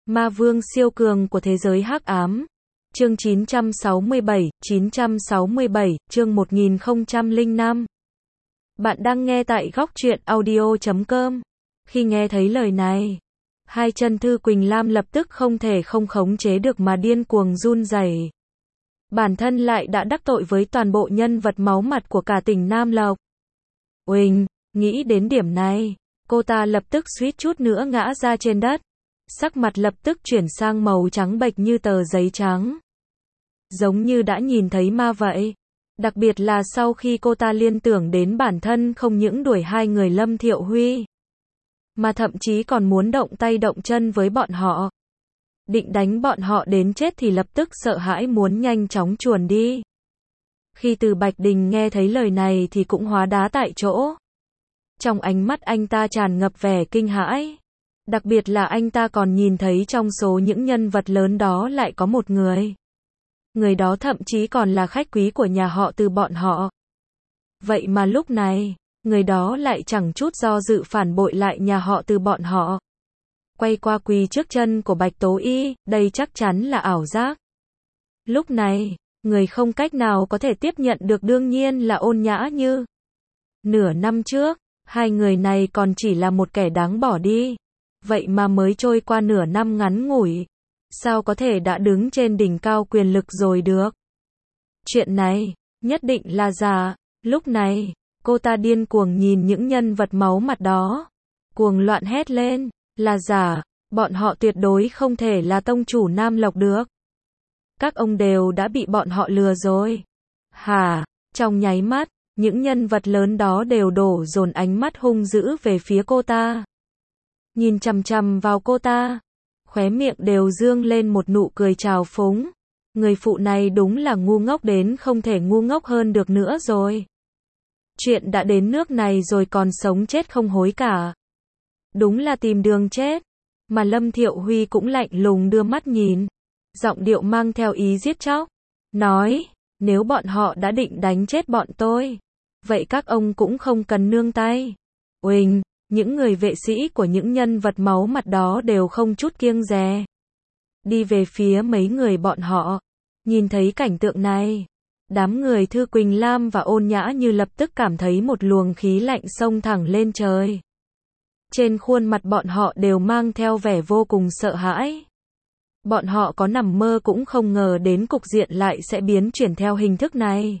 Ma vương siêu cường của thế giới hắc ám. Chương 967, chương 1005. Bạn đang nghe tại góc truyện audio.com. Khi nghe thấy lời này, hai chân Thư Quỳnh Lam lập tức không thể không khống chế được mà điên cuồng run rẩy. Bản thân lại đã đắc tội với toàn bộ nhân vật máu mặt của cả tỉnh Nam Lộc. Uỳnh, nghĩ đến điểm này, cô ta lập tức suýt chút nữa ngã ra trên đất. Sắc mặt lập tức chuyển sang màu trắng bệch như tờ giấy trắng. Giống như đã nhìn thấy ma vậy. Đặc biệt là sau khi cô ta liên tưởng đến bản thân không những đuổi hai người Lâm Thiệu Huy, mà thậm chí còn muốn động tay động chân với bọn họ. Định đánh bọn họ đến chết thì lập tức sợ hãi muốn nhanh chóng chuồn đi. Khi Từ Bạch Đình nghe thấy lời này thì cũng hóa đá tại chỗ. Trong ánh mắt anh ta tràn ngập vẻ kinh hãi. Đặc biệt là anh ta còn nhìn thấy trong số những nhân vật lớn đó lại có một người. Người đó thậm chí còn là khách quý của nhà họ Từ bọn họ. Vậy mà lúc này, người đó lại chẳng chút do dự phản bội lại nhà họ Từ bọn họ. Quay qua quỳ trước chân của Bạch Tố Y, đây chắc chắn là ảo giác. Lúc này, người không cách nào có thể tiếp nhận được đương nhiên là Ôn Nhã Như. Nửa năm trước, hai người này còn chỉ là một kẻ đáng bỏ đi. Vậy mà mới trôi qua nửa năm ngắn ngủi, sao có thể đã đứng trên đỉnh cao quyền lực rồi được? Chuyện này, nhất định là giả. Lúc này, cô ta điên cuồng nhìn những nhân vật máu mặt đó. Cuồng loạn hét lên, là giả, bọn họ tuyệt đối không thể là tông chủ Nam Lộc được. Các ông đều đã bị bọn họ lừa rồi. Hả? Trong nháy mắt, những nhân vật lớn đó đều đổ dồn ánh mắt hung dữ về phía cô ta. Nhìn chằm chằm vào cô ta, khóe miệng đều dương lên một nụ cười trào phúng. Người phụ này đúng là ngu ngốc đến không thể ngu ngốc hơn được nữa rồi. Chuyện đã đến nước này rồi còn sống chết không hối cả. Đúng là tìm đường chết. Mà Lâm Thiệu Huy cũng lạnh lùng đưa mắt nhìn, giọng điệu mang theo ý giết chóc. Nói, nếu bọn họ đã định đánh chết bọn tôi, vậy các ông cũng không cần nương tay. Uỳnh. Những người vệ sĩ của những nhân vật máu mặt đó đều không chút kiêng dè. Đi về phía mấy người bọn họ. Nhìn thấy cảnh tượng này, đám người Thư Quỳnh Lam và Ôn Nhã Như lập tức cảm thấy một luồng khí lạnh xông thẳng lên trời. Trên khuôn mặt bọn họ đều mang theo vẻ vô cùng sợ hãi. Bọn họ có nằm mơ cũng không ngờ đến cục diện lại sẽ biến chuyển theo hình thức này.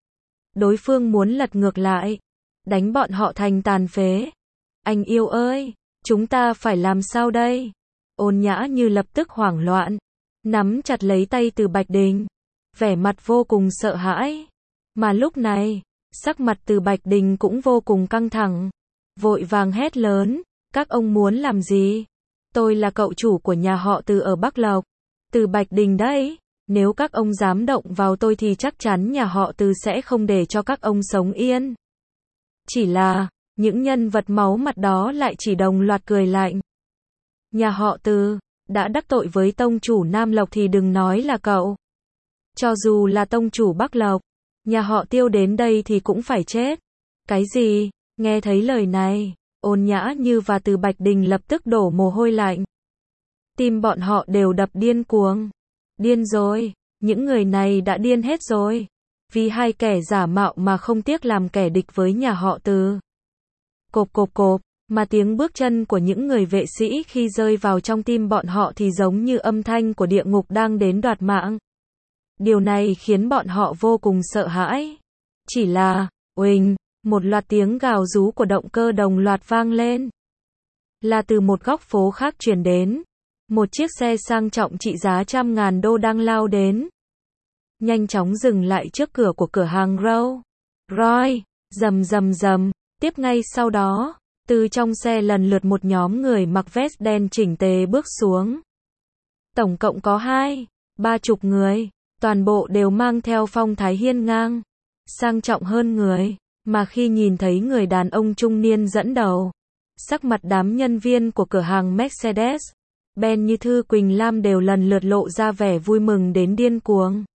Đối phương muốn lật ngược lại, đánh bọn họ thành tàn phế. Anh yêu ơi, chúng ta phải làm sao đây? Ôn Nhã Như lập tức hoảng loạn, nắm chặt lấy tay Từ Bạch Đình, vẻ mặt vô cùng sợ hãi. Mà lúc này, sắc mặt Từ Bạch Đình cũng vô cùng căng thẳng, vội vàng hét lớn, các ông muốn làm gì? Tôi là cậu chủ của nhà họ Từ ở Bắc Lộc, Từ Bạch Đình đấy, nếu các ông dám động vào tôi thì chắc chắn nhà họ Từ sẽ không để cho các ông sống yên. Chỉ là những nhân vật máu mặt đó lại chỉ đồng loạt cười lạnh. Nhà họ Từ đã đắc tội với tông chủ Nam Lộc thì đừng nói là cậu. Cho dù là tông chủ Bắc Lộc, nhà họ Tiêu đến đây thì cũng phải chết. Cái gì? Nghe thấy lời này, Ôn Nhã Như và Từ Bạch Đình lập tức đổ mồ hôi lạnh. Tim bọn họ đều đập điên cuồng. Điên rồi, những người này đã điên hết rồi. Vì hai kẻ giả mạo mà không tiếc làm kẻ địch với nhà họ Từ. Cộp cộp cộp, mà tiếng bước chân của những người vệ sĩ khi rơi vào trong tim bọn họ thì giống như âm thanh của địa ngục đang đến đoạt mạng. Điều này khiến bọn họ vô cùng sợ hãi. Chỉ là, uỳnh, một loạt tiếng gào rú của động cơ đồng loạt vang lên. Là từ một góc phố khác truyền đến. Một chiếc xe sang trọng trị giá $100.000 đang lao đến. Nhanh chóng dừng lại trước cửa của cửa hàng Roy. Rầm rầm rầm. Tiếp ngay sau đó, từ trong xe lần lượt một nhóm người mặc vest đen chỉnh tề bước xuống. Tổng cộng có 20-30 người, toàn bộ đều mang theo phong thái hiên ngang, sang trọng hơn người, mà khi nhìn thấy người đàn ông trung niên dẫn đầu, sắc mặt đám nhân viên của cửa hàng Mercedes-Benz như Thư Quỳnh Lam đều lần lượt lộ ra vẻ vui mừng đến điên cuồng.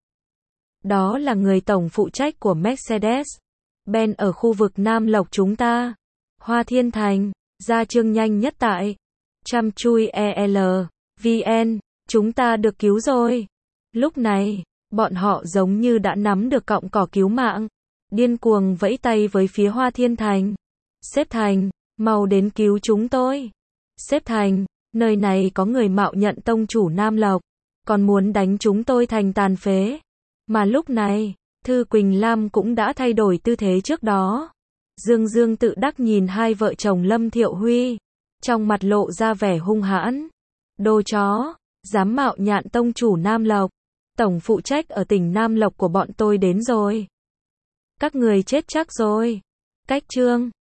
Đó là người tổng phụ trách của Mercedes-Benz ở khu vực Nam Lộc chúng ta. Hoa Thiên Thành, gia trương nhanh nhất tại Chăm Chui EL. VN, chúng ta được cứu rồi. Lúc này, bọn họ giống như đã nắm được cọng cỏ cứu mạng. Điên cuồng vẫy tay với phía Hoa Thiên Thành. Sếp Thành, mau đến cứu chúng tôi. Sếp Thành, nơi này có người mạo nhận tông chủ Nam Lộc, còn muốn đánh chúng tôi thành tàn phế. Mà lúc này, Thư Quỳnh Lam cũng đã thay đổi tư thế trước đó. Dương Dương tự đắc nhìn hai vợ chồng Lâm Thiệu Huy, trong mặt lộ ra vẻ hung hãn. Đồ chó, dám mạo nhạn tông chủ Nam Lộc, tổng phụ trách ở tỉnh Nam Lộc của bọn tôi đến rồi. Các người chết chắc rồi. Cách chương